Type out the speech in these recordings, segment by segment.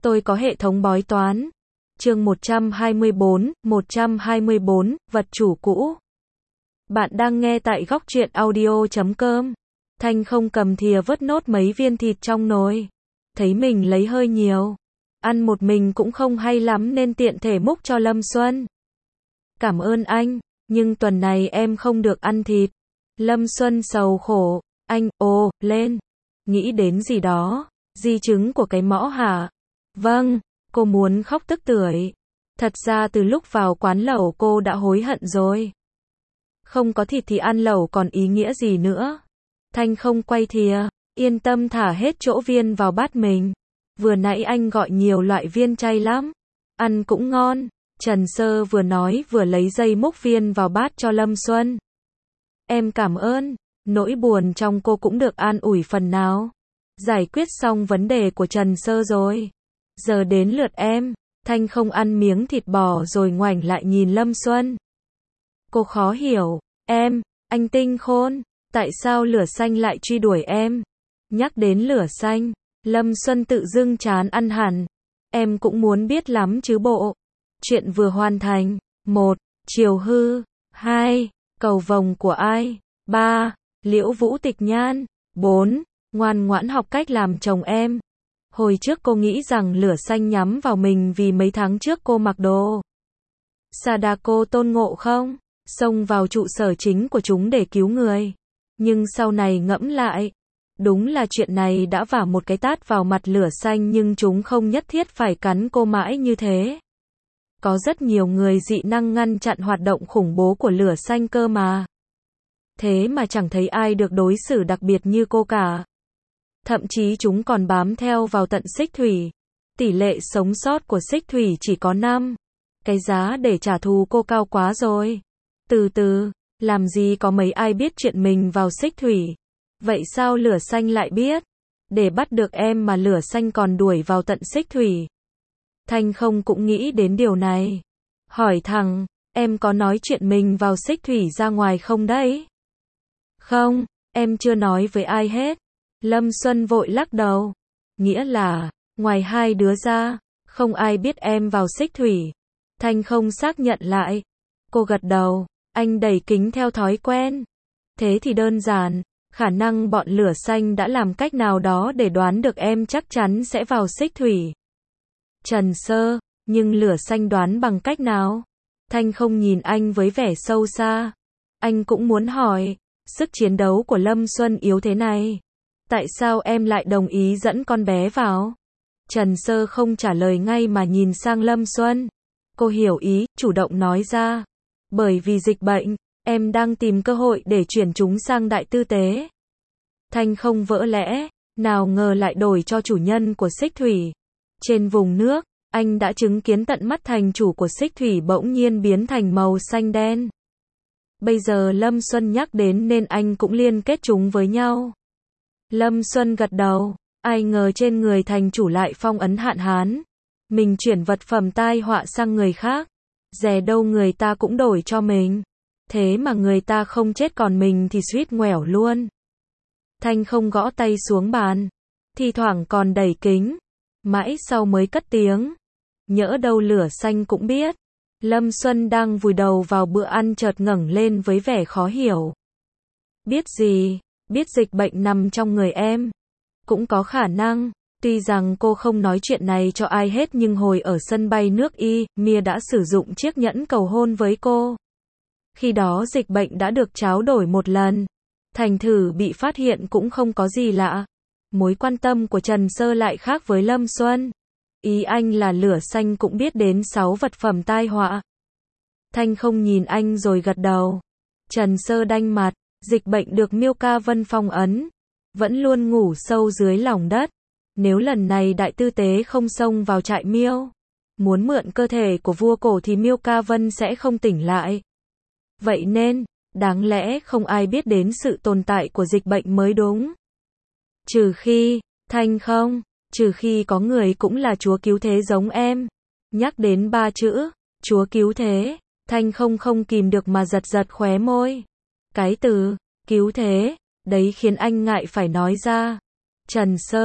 Tôi có hệ thống bói toán. Chương 124, vật chủ cũ. Bạn đang nghe tại góc truyện audio.com. Thanh không cầm thìa vớt nốt mấy viên thịt trong nồi. Thấy mình lấy hơi nhiều. Ăn một mình cũng không hay lắm nên tiện thể múc cho Lâm Xuân. Cảm ơn anh, nhưng tuần này em không được ăn thịt. Lâm Xuân sầu khổ. Anh, lên. Nghĩ đến gì đó. Di chứng của cái mõ hả? Vâng, cô muốn khóc tức tưởi. Thật ra từ lúc vào quán lẩu cô đã hối hận rồi. Không có thịt thì ăn lẩu còn ý nghĩa gì nữa. Thanh không quay thìa, yên tâm thả hết chỗ viên vào bát mình. Vừa nãy anh gọi nhiều loại viên chay lắm. Ăn cũng ngon. Trần Sơ vừa nói vừa lấy dây múc viên vào bát cho Lâm Xuân. Em cảm ơn. Nỗi buồn trong cô cũng được an ủi phần nào. Giải quyết xong vấn đề của Trần Sơ rồi. Giờ đến lượt em. Thanh không ăn miếng thịt bò rồi ngoảnh lại nhìn Lâm Xuân. Cô khó hiểu. Anh tinh khôn. Tại sao lửa xanh lại truy đuổi em? Nhắc đến lửa xanh, Lâm Xuân tự dưng chán ăn hẳn. Em cũng muốn biết lắm chứ bộ. Chuyện vừa hoàn thành. 1. Triều Hư. 2. Cầu vồng của ai? 3. Liễu Vũ Tịch Nhan. 4. Ngoan ngoãn học cách làm chồng em. Hồi trước cô nghĩ rằng lửa xanh nhắm vào mình vì mấy tháng trước cô mặc đồ Sadako Tôn Ngộ không? Xông vào trụ sở chính của chúng để cứu người. Nhưng sau này ngẫm lại, đúng là chuyện này đã vả một cái tát vào mặt lửa xanh nhưng chúng không nhất thiết phải cắn cô mãi như thế. Có rất nhiều người dị năng ngăn chặn hoạt động khủng bố của lửa xanh cơ mà. Thế mà chẳng thấy ai được đối xử đặc biệt như cô cả. Thậm chí chúng còn bám theo vào tận Xích Thủy. Tỷ lệ sống sót của Xích Thủy chỉ có 5. Cái giá để trả thù cô cao quá rồi. Từ từ, làm gì có mấy ai biết chuyện mình vào Xích Thủy. Vậy sao lửa xanh lại biết? Để bắt được em mà lửa xanh còn đuổi vào tận Xích Thủy. Thanh không cũng nghĩ đến điều này. Hỏi thằng, em có nói chuyện mình vào Xích Thủy ra ngoài không đấy? Không, em chưa nói với ai hết. Lâm Xuân vội lắc đầu. Nghĩa là, ngoài hai đứa ra, không ai biết em vào Xích Thủy. Thanh không xác nhận lại. Cô gật đầu, anh đẩy kính theo thói quen. Thế thì đơn giản, khả năng bọn lửa xanh đã làm cách nào đó để đoán được em chắc chắn sẽ vào Xích Thủy. Trần Sơ, nhưng lửa xanh đoán bằng cách nào? Thanh không nhìn anh với vẻ sâu xa. Anh cũng muốn hỏi, sức chiến đấu của Lâm Xuân yếu thế này. Tại sao em lại đồng ý dẫn con bé vào? Trần Sơ không trả lời ngay mà nhìn sang Lâm Xuân. Cô hiểu ý, chủ động nói ra. Bởi vì dịch bệnh, em đang tìm cơ hội để chuyển chúng sang đại tư tế. Thanh không vỡ lẽ, nào ngờ lại đổi cho chủ nhân của Xích Thủy. Trên vùng nước, anh đã chứng kiến tận mắt thành chủ của Xích Thủy bỗng nhiên biến thành màu xanh đen. Bây giờ Lâm Xuân nhắc đến nên anh cũng liên kết chúng với nhau. Lâm Xuân gật đầu, ai ngờ trên người thành chủ lại phong ấn hạn hán. Mình chuyển vật phẩm tai họa sang người khác. Dè đâu người ta cũng đổi cho mình. Thế mà người ta không chết còn mình thì suýt ngoẻo luôn. Thanh không gõ tay xuống bàn. Thi thoảng còn đẩy kính. Mãi sau mới cất tiếng. Nhỡ đâu lửa xanh cũng biết. Lâm Xuân đang vùi đầu vào bữa ăn chợt ngẩng lên với vẻ khó hiểu. Biết gì? Biết dịch bệnh nằm trong người em. Cũng có khả năng. Tuy rằng cô không nói chuyện này cho ai hết nhưng hồi ở sân bay nước Y, Mia đã sử dụng chiếc nhẫn cầu hôn với cô. Khi đó dịch bệnh đã được tráo đổi một lần. Thành thử bị phát hiện cũng không có gì lạ. Mối quan tâm của Trần Sơ lại khác với Lâm Xuân. Ý anh là lửa xanh cũng biết đến 6 vật phẩm tai họa. Thanh không nhìn anh rồi gật đầu. Trần Sơ đanh mặt, dịch bệnh được Miêu Ca Vân phong ấn. Vẫn luôn ngủ sâu dưới lòng đất. Nếu lần này đại tư tế không xông vào trại Miêu, muốn mượn cơ thể của vua cổ thì Miêu Ca Vân sẽ không tỉnh lại. Vậy nên, đáng lẽ không ai biết đến sự tồn tại của dịch bệnh mới đúng. Trừ khi, Thanh không, trừ khi có người cũng là chúa cứu thế giống em. Nhắc đến 3 chữ, chúa cứu thế, Thanh không kìm được mà giật giật khóe môi. Cái từ, cứu thế, đấy khiến anh ngại phải nói ra. Trần Sơ,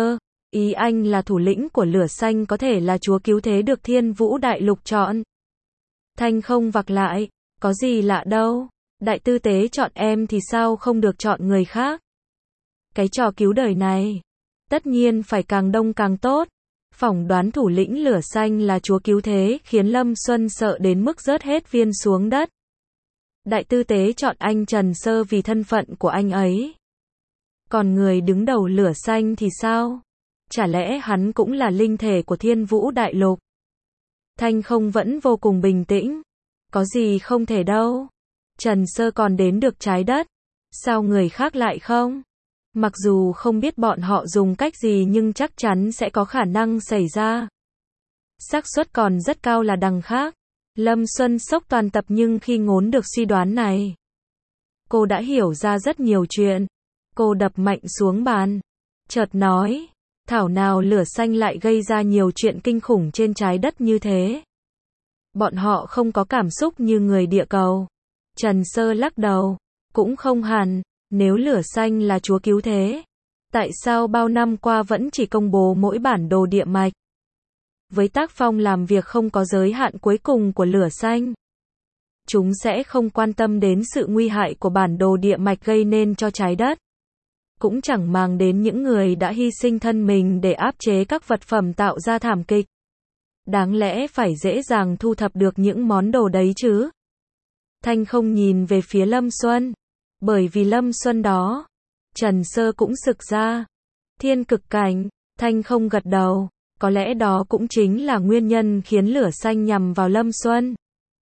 Ý anh là thủ lĩnh của lửa xanh có thể là chúa cứu thế được Thiên Vũ Đại Lục chọn. Thanh không vặc lại, có gì lạ đâu. Đại tư tế chọn em thì sao không được chọn người khác? Cái trò cứu đời này, tất nhiên phải càng đông càng tốt. Phỏng đoán thủ lĩnh lửa xanh là chúa cứu thế khiến Lâm Xuân sợ đến mức rớt hết viên xuống đất. Đại tư tế chọn anh Trần Sơ vì thân phận của anh ấy. Còn người đứng đầu lửa xanh thì sao? Chả lẽ hắn cũng là linh thể của Thiên Vũ Đại Lục? Thanh không vẫn vô cùng bình tĩnh. Có gì không thể đâu. Trần Sơ còn đến được trái đất. Sao người khác lại không? Mặc dù không biết bọn họ dùng cách gì nhưng chắc chắn sẽ có khả năng xảy ra. Xác suất còn rất cao là đằng khác. Lâm Xuân sốc toàn tập nhưng khi ngốn được suy đoán này, cô đã hiểu ra rất nhiều chuyện. Cô đập mạnh xuống bàn. Chợt nói, thảo nào lửa xanh lại gây ra nhiều chuyện kinh khủng trên trái đất như thế. Bọn họ không có cảm xúc như người địa cầu. Trần Sơ lắc đầu. Cũng không hẳn, nếu lửa xanh là chúa cứu thế, tại sao bao năm qua vẫn chỉ công bố mỗi bản đồ địa mạch? Với tác phong làm việc không có giới hạn cuối cùng của lửa xanh, chúng sẽ không quan tâm đến sự nguy hại của bản đồ địa mạch gây nên cho trái đất. Cũng chẳng màng đến những người đã hy sinh thân mình để áp chế các vật phẩm tạo ra thảm kịch. Đáng lẽ phải dễ dàng thu thập được những món đồ đấy chứ. Thanh không nhìn về phía Lâm Xuân. Bởi vì Lâm Xuân đó, Trần Sơ cũng sực ra. Thiên cực cảnh, Thanh không gật đầu. Có lẽ đó cũng chính là nguyên nhân khiến lửa xanh nhằm vào Lâm Xuân.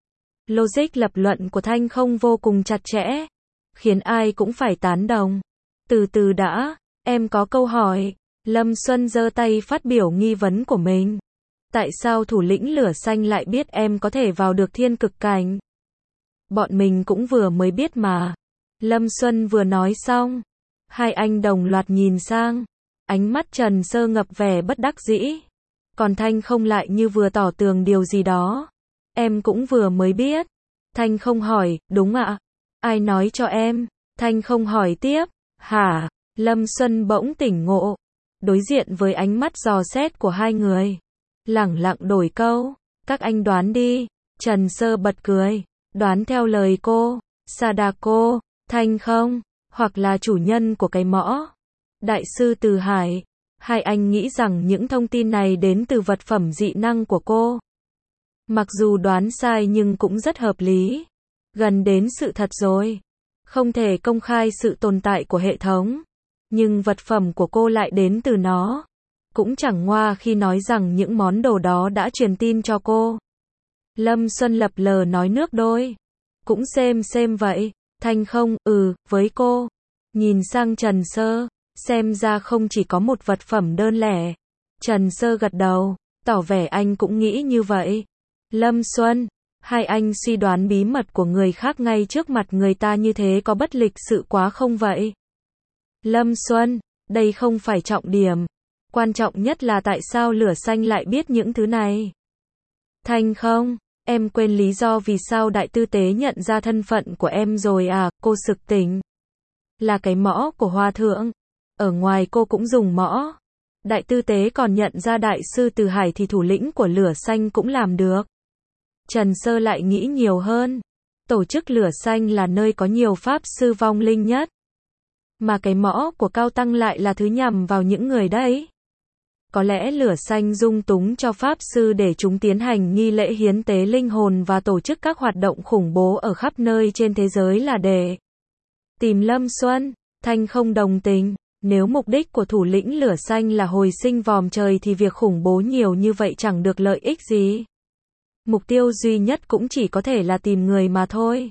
Logic lập luận của Thanh không vô cùng chặt chẽ, khiến ai cũng phải tán đồng. Từ từ đã, em có câu hỏi. Lâm Xuân giơ tay phát biểu nghi vấn của mình. Tại sao thủ lĩnh lửa xanh lại biết em có thể vào được thiên cực cảnh? Bọn mình cũng vừa mới biết mà. Lâm Xuân vừa nói xong, hai anh đồng loạt nhìn sang. Ánh mắt Trần Sơ ngập vẻ bất đắc dĩ. Còn Thanh không lại như vừa tỏ tường điều gì đó. Em cũng vừa mới biết. Thanh không hỏi, đúng ạ? Ai nói cho em? Thanh không hỏi tiếp. Hả? Lâm Xuân bỗng tỉnh ngộ. Đối diện với ánh mắt dò xét của hai người, lẳng lặng đổi câu. Các anh đoán đi. Trần Sơ bật cười. Đoán theo lời cô. Sadako, Thanh không, hoặc là chủ nhân của cái mõ. Đại sư Từ Hải. Hai anh nghĩ rằng những thông tin này đến từ vật phẩm dị năng của cô. Mặc dù đoán sai nhưng cũng rất hợp lý. Gần đến sự thật rồi. Không thể công khai sự tồn tại của hệ thống. Nhưng vật phẩm của cô lại đến từ nó. Cũng chẳng ngoa khi nói rằng những món đồ đó đã truyền tin cho cô. Lâm Xuân lập lờ nói nước đôi. Cũng xem vậy. Thanh không, với cô. Nhìn sang Trần Sơ. Xem ra không chỉ có một vật phẩm đơn lẻ. Trần Sơ gật đầu, tỏ vẻ anh cũng nghĩ như vậy. Lâm Xuân, hai anh suy đoán bí mật của người khác ngay trước mặt người ta như thế có bất lịch sự quá không vậy? Lâm Xuân, đây không phải trọng điểm. Quan trọng nhất là tại sao lửa xanh lại biết những thứ này. Thanh không, em quên lý do vì sao đại tư tế nhận ra thân phận của em rồi à? Cô sực tỉnh. Là cái mõ của Hòa Thượng. Ở ngoài cô cũng dùng mõ. Đại tư tế còn nhận ra đại sư Từ Hải thì thủ lĩnh của lửa xanh cũng làm được. Trần Sơ lại nghĩ nhiều hơn. Tổ chức lửa xanh là nơi có nhiều pháp sư vong linh nhất. Mà cái mõ của Cao Tăng lại là thứ nhằm vào những người đấy. Có lẽ lửa xanh dung túng cho pháp sư để chúng tiến hành nghi lễ hiến tế linh hồn và tổ chức các hoạt động khủng bố ở khắp nơi trên thế giới là để tìm Lâm Xuân. Thanh không đồng tình. Nếu mục đích của thủ lĩnh lửa xanh là hồi sinh vòm trời thì việc khủng bố nhiều như vậy chẳng được lợi ích gì. Mục tiêu duy nhất cũng chỉ có thể là tìm người mà thôi.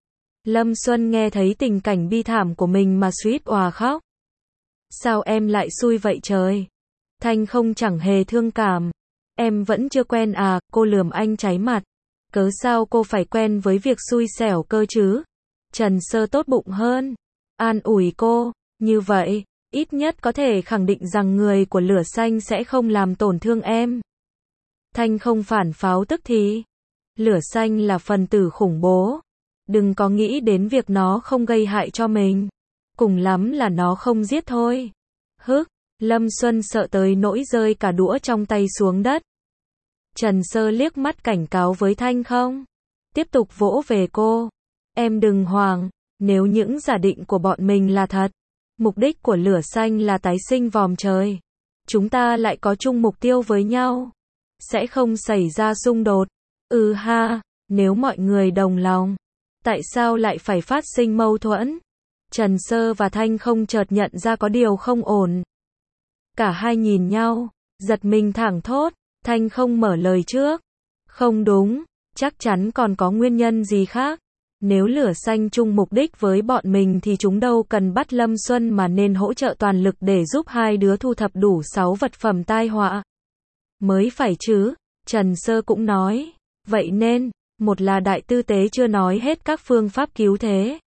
Lâm Xuân nghe thấy tình cảnh bi thảm của mình mà suýt òa khóc. Sao em lại xui vậy trời? Thanh không chẳng hề thương cảm. Em vẫn chưa quen à? Cô lườm anh cháy mặt. Cớ sao cô phải quen với việc xui xẻo cơ chứ? Trần Sơ tốt bụng hơn. An ủi cô. Như vậy, ít nhất có thể khẳng định rằng người của lửa xanh sẽ không làm tổn thương em. Thanh không phản pháo tức thì. Lửa xanh là phần tử khủng bố. Đừng có nghĩ đến việc nó không gây hại cho mình. Cùng lắm là nó không giết thôi. Hức, Lâm Xuân sợ tới nỗi rơi cả đũa trong tay xuống đất. Trần Sơ liếc mắt cảnh cáo với Thanh Không. Tiếp tục vỗ về cô. Em đừng hoảng, nếu những giả định của bọn mình là thật. Mục đích của lửa xanh là tái sinh vòm trời. Chúng ta lại có chung mục tiêu với nhau. Sẽ không xảy ra xung đột. Ừ ha, nếu mọi người đồng lòng. Tại sao lại phải phát sinh mâu thuẫn? Trần Sơ và Thanh Không chợt nhận ra có điều không ổn. Cả hai nhìn nhau, giật mình thảng thốt. Thanh Không mở lời trước. Không đúng, chắc chắn còn có nguyên nhân gì khác. Nếu lửa xanh chung mục đích với bọn mình thì chúng đâu cần bắt Lâm Xuân mà nên hỗ trợ toàn lực để giúp hai đứa thu thập đủ 6 vật phẩm tai họa. Mới phải chứ, Trần Sơ cũng nói. Vậy nên, một là đại tư tế chưa nói hết các phương pháp cứu thế.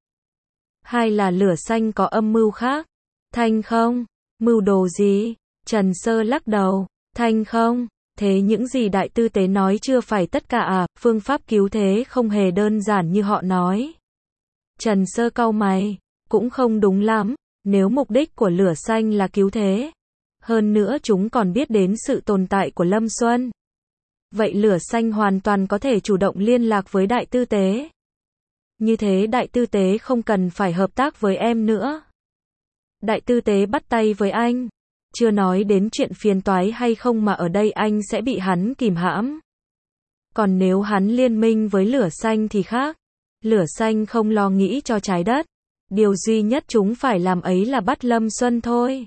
Hai là lửa xanh có âm mưu khác. Thanh Không, mưu đồ gì? Trần Sơ lắc đầu. Thanh Không, thế những gì đại tư tế nói chưa phải tất cả à, phương pháp cứu thế không hề đơn giản như họ nói. Trần Sơ cau mày, cũng không đúng lắm, nếu mục đích của lửa xanh là cứu thế. Hơn nữa chúng còn biết đến sự tồn tại của Lâm Xuân. Vậy lửa xanh hoàn toàn có thể chủ động liên lạc với đại tư tế. Như thế đại tư tế không cần phải hợp tác với em nữa. Đại tư tế bắt tay với anh. Chưa nói đến chuyện phiền toái hay không mà ở đây anh sẽ bị hắn kìm hãm. Còn nếu hắn liên minh với lửa xanh thì khác. Lửa xanh không lo nghĩ cho trái đất. Điều duy nhất chúng phải làm ấy là bắt Lâm Xuân thôi.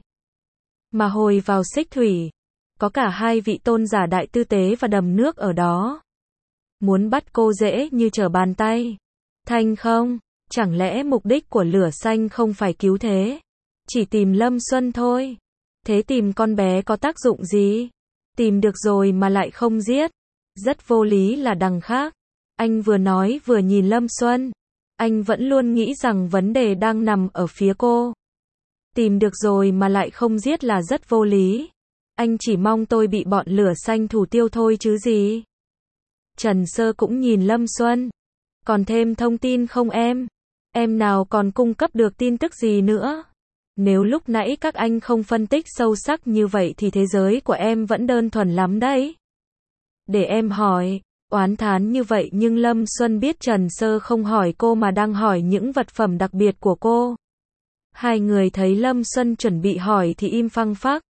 Mà hồi vào Xích Thủy, có cả hai vị tôn giả đại tư tế và đầm nước ở đó. Muốn bắt cô dễ như trở bàn tay. Thanh Không, chẳng lẽ mục đích của lửa xanh không phải cứu thế? Chỉ tìm Lâm Xuân thôi. Thế tìm con bé có tác dụng gì? Tìm được rồi mà lại không giết. Rất vô lý là đằng khác. Anh vừa nói vừa nhìn Lâm Xuân. Anh vẫn luôn nghĩ rằng vấn đề đang nằm ở phía cô. Tìm được rồi mà lại không giết là rất vô lý. Anh chỉ mong tôi bị bọn lửa xanh thủ tiêu thôi chứ gì. Trần Sơ cũng nhìn Lâm Xuân. Còn thêm thông tin không em? Em nào còn cung cấp được tin tức gì nữa? Nếu lúc nãy các anh không phân tích sâu sắc như vậy thì thế giới của em vẫn đơn thuần lắm đấy. Để em hỏi, oán thán như vậy nhưng Lâm Xuân biết Trần Sơ không hỏi cô mà đang hỏi những vật phẩm đặc biệt của cô. Hai người thấy Lâm Xuân chuẩn bị hỏi thì im phăng phắc.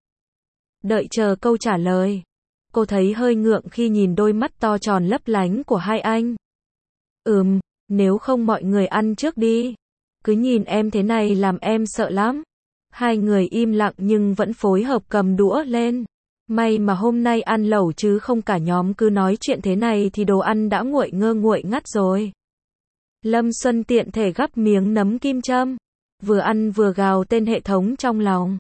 Đợi chờ câu trả lời. Cô thấy hơi ngượng khi nhìn đôi mắt to tròn lấp lánh của hai anh. Nếu không mọi người ăn trước đi. Cứ nhìn em thế này làm em sợ lắm. Hai người im lặng nhưng vẫn phối hợp cầm đũa lên. May mà hôm nay ăn lẩu chứ không cả nhóm cứ nói chuyện thế này thì đồ ăn đã nguội nguội ngắt rồi. Lâm Xuân tiện thể gắp miếng nấm kim châm. Vừa ăn vừa gào tên hệ thống trong lòng.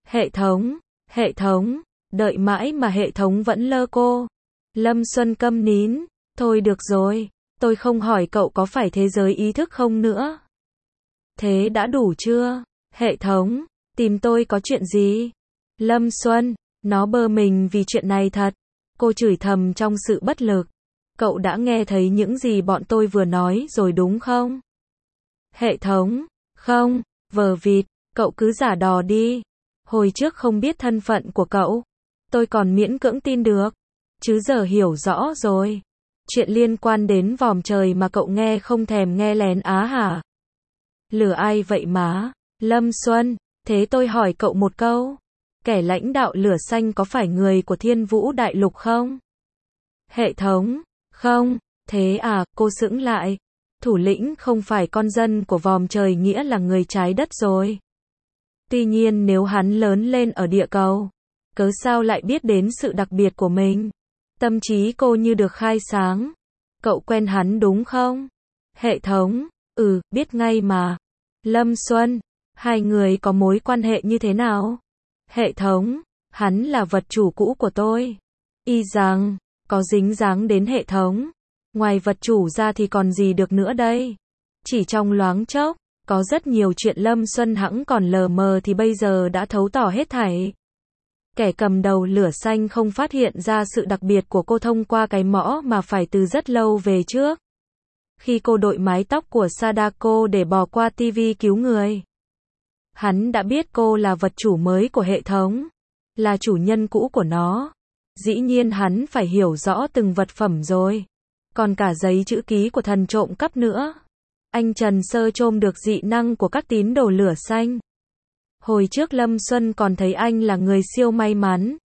Hệ thống, đợi mãi mà hệ thống vẫn lơ cô. Lâm Xuân câm nín. Thôi được rồi, tôi không hỏi cậu có phải thế giới ý thức không nữa. Thế đã đủ chưa? Hệ thống, tìm tôi có chuyện gì? Lâm Xuân, nó bơ mình vì chuyện này thật. Cô chửi thầm trong sự bất lực. Cậu đã nghe thấy những gì bọn tôi vừa nói rồi đúng không? Hệ thống, không, vờ vịt, cậu cứ giả đò đi. Hồi trước không biết thân phận của cậu. Tôi còn miễn cưỡng tin được. Chứ giờ hiểu rõ rồi. Chuyện liên quan đến vòm trời mà cậu nghe không thèm nghe lén á hả? Lừa ai vậy má? Lâm Xuân, thế tôi hỏi cậu một câu. Kẻ lãnh đạo lửa xanh có phải người của Thiên Vũ Đại Lục không? Hệ thống, không, thế à, cô sững lại. Thủ lĩnh không phải con dân của vòm trời nghĩa là người trái đất rồi. Tuy nhiên nếu hắn lớn lên ở địa cầu, cớ sao lại biết đến sự đặc biệt của mình? Tâm trí cô như được khai sáng. Cậu quen hắn đúng không? Hệ thống, biết ngay mà. Lâm Xuân, hai người có mối quan hệ như thế nào? Hệ thống, hắn là vật chủ cũ của tôi. Y rằng, có dính dáng đến hệ thống. Ngoài vật chủ ra thì còn gì được nữa đây? Chỉ trong loáng chốc, có rất nhiều chuyện Lâm Xuân hẵng còn lờ mờ thì bây giờ đã thấu tỏ hết thảy. Kẻ cầm đầu lửa xanh không phát hiện ra sự đặc biệt của cô thông qua cái mõ mà phải từ rất lâu về trước. Khi cô đội mái tóc của Sadako để bò qua TV cứu người. Hắn đã biết cô là vật chủ mới của hệ thống. là chủ nhân cũ của nó. Dĩ nhiên hắn phải hiểu rõ từng vật phẩm rồi. Còn cả giấy chữ ký của thần trộm cắp nữa. Anh Trần Sơ trôm được dị năng của các tín đồ lửa xanh. Hồi trước Lâm Xuân còn thấy anh là người siêu may mắn.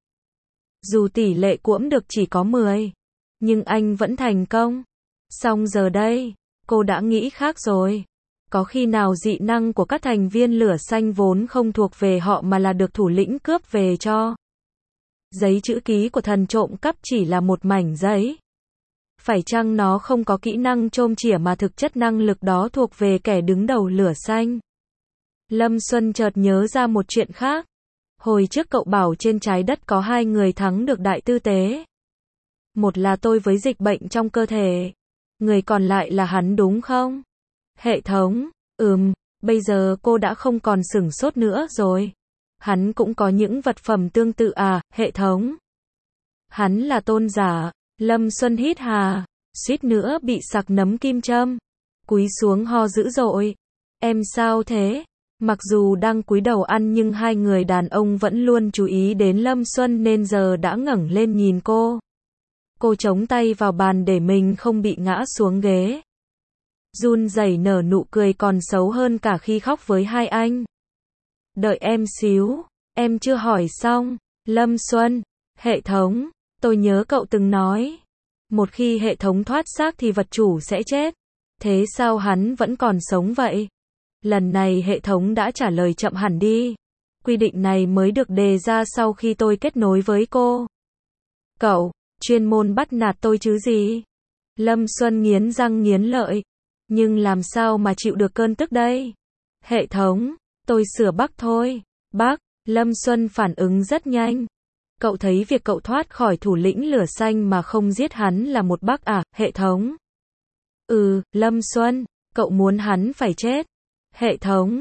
Dù tỷ lệ cuỗm được chỉ có 10, nhưng anh vẫn thành công. Xong giờ đây, cô đã nghĩ khác rồi. Có khi nào dị năng của các thành viên lửa xanh vốn không thuộc về họ mà là được thủ lĩnh cướp về cho? Giấy chữ ký của thần trộm cắp chỉ là một mảnh giấy. Phải chăng nó không có kỹ năng trôm chỉa mà thực chất năng lực đó thuộc về kẻ đứng đầu lửa xanh? Lâm Xuân chợt nhớ ra một chuyện khác. Hồi trước cậu bảo trên trái đất có 2 người thắng được đại tư tế. Một là tôi với dịch bệnh trong cơ thể. Người còn lại là hắn đúng không? Hệ thống, bây giờ cô đã không còn sửng sốt nữa rồi. Hắn cũng có những vật phẩm tương tự à, hệ thống? Hắn là tôn giả. Lâm Xuân hít hà, suýt nữa bị sặc nấm kim châm. Cúi xuống ho dữ dội. Em sao thế? Mặc dù đang cúi đầu ăn nhưng hai người đàn ông vẫn luôn chú ý đến Lâm Xuân nên giờ đã ngẩng lên nhìn cô. Cô chống tay vào bàn để mình không bị ngã xuống ghế. Run rẩy nở nụ cười còn xấu hơn cả khi khóc với hai anh. Đợi em xíu, em chưa hỏi xong. Lâm Xuân, hệ thống, tôi nhớ cậu từng nói. Một khi hệ thống thoát xác thì vật chủ sẽ chết. Thế sao hắn vẫn còn sống vậy? Lần này hệ thống đã trả lời chậm hẳn đi. Quy định này mới được đề ra sau khi tôi kết nối với cô. Cậu, chuyên môn bắt nạt tôi chứ gì? Lâm Xuân nghiến răng nghiến lợi. Nhưng làm sao mà chịu được cơn tức đây? Hệ thống, tôi sửa bug thôi. Bug, Lâm Xuân phản ứng rất nhanh. Cậu thấy việc cậu thoát khỏi thủ lĩnh lửa xanh mà không giết hắn là một bug à, hệ thống? Lâm Xuân, cậu muốn hắn phải chết. Hệ thống,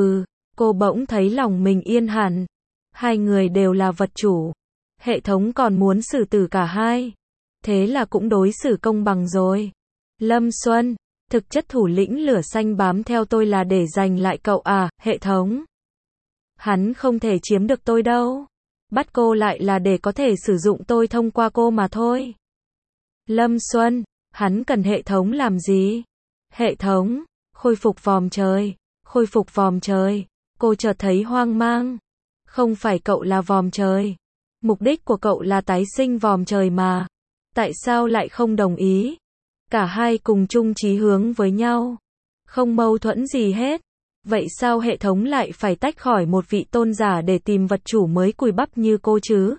cô bỗng thấy lòng mình yên hẳn. Hai người đều là vật chủ. Hệ thống còn muốn xử tử cả hai. Thế là cũng đối xử công bằng rồi. Lâm Xuân, thực chất thủ lĩnh lửa xanh bám theo tôi là để giành lại cậu à, hệ thống? Hắn không thể chiếm được tôi đâu. Bắt cô lại là để có thể sử dụng tôi thông qua cô mà thôi. Lâm Xuân, hắn cần hệ thống làm gì? Hệ thống, khôi phục vòm trời. Khôi phục vòm trời. Cô chợt thấy hoang mang. Không phải cậu là vòm trời. Mục đích của cậu là tái sinh vòm trời mà. Tại sao lại không đồng ý? Cả hai cùng chung chí hướng với nhau. Không mâu thuẫn gì hết. Vậy sao hệ thống lại phải tách khỏi một vị tôn giả để tìm vật chủ mới cùi bắp như cô chứ?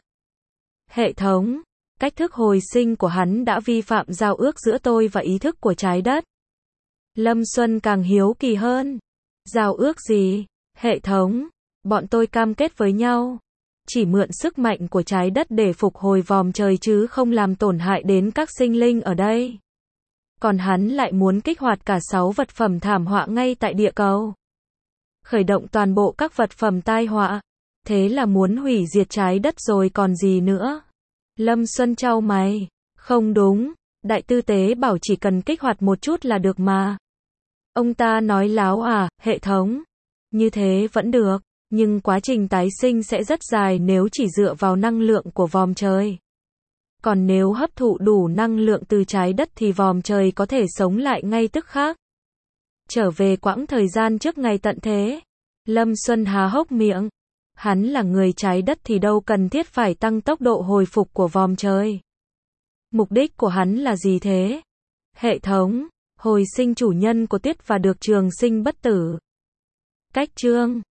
Hệ thống, cách thức hồi sinh của hắn đã vi phạm giao ước giữa tôi và ý thức của trái đất. Lâm Xuân càng hiếu kỳ hơn. Giao ước gì? Hệ thống, bọn tôi cam kết với nhau. Chỉ mượn sức mạnh của trái đất để phục hồi vòm trời chứ không làm tổn hại đến các sinh linh ở đây. Còn hắn lại muốn kích hoạt cả 6 vật phẩm thảm họa ngay tại địa cầu. Khởi động toàn bộ các vật phẩm tai họa. Thế là muốn hủy diệt trái đất rồi còn gì nữa. Lâm Xuân chau mày. Không đúng, đại tư tế bảo chỉ cần kích hoạt một chút là được mà. Ông ta nói láo à, hệ thống? Như thế vẫn được, nhưng quá trình tái sinh sẽ rất dài nếu chỉ dựa vào năng lượng của vòm trời. Còn nếu hấp thụ đủ năng lượng từ trái đất thì vòm trời có thể sống lại ngay tức khắc. Trở về quãng thời gian trước ngày tận thế. Lâm Xuân há hốc miệng. Hắn là người trái đất thì đâu cần thiết phải tăng tốc độ hồi phục của vòm trời. Mục đích của hắn là gì thế? Hệ thống, hồi sinh chủ nhân của Tuyết và được trường sinh bất tử. Cách chương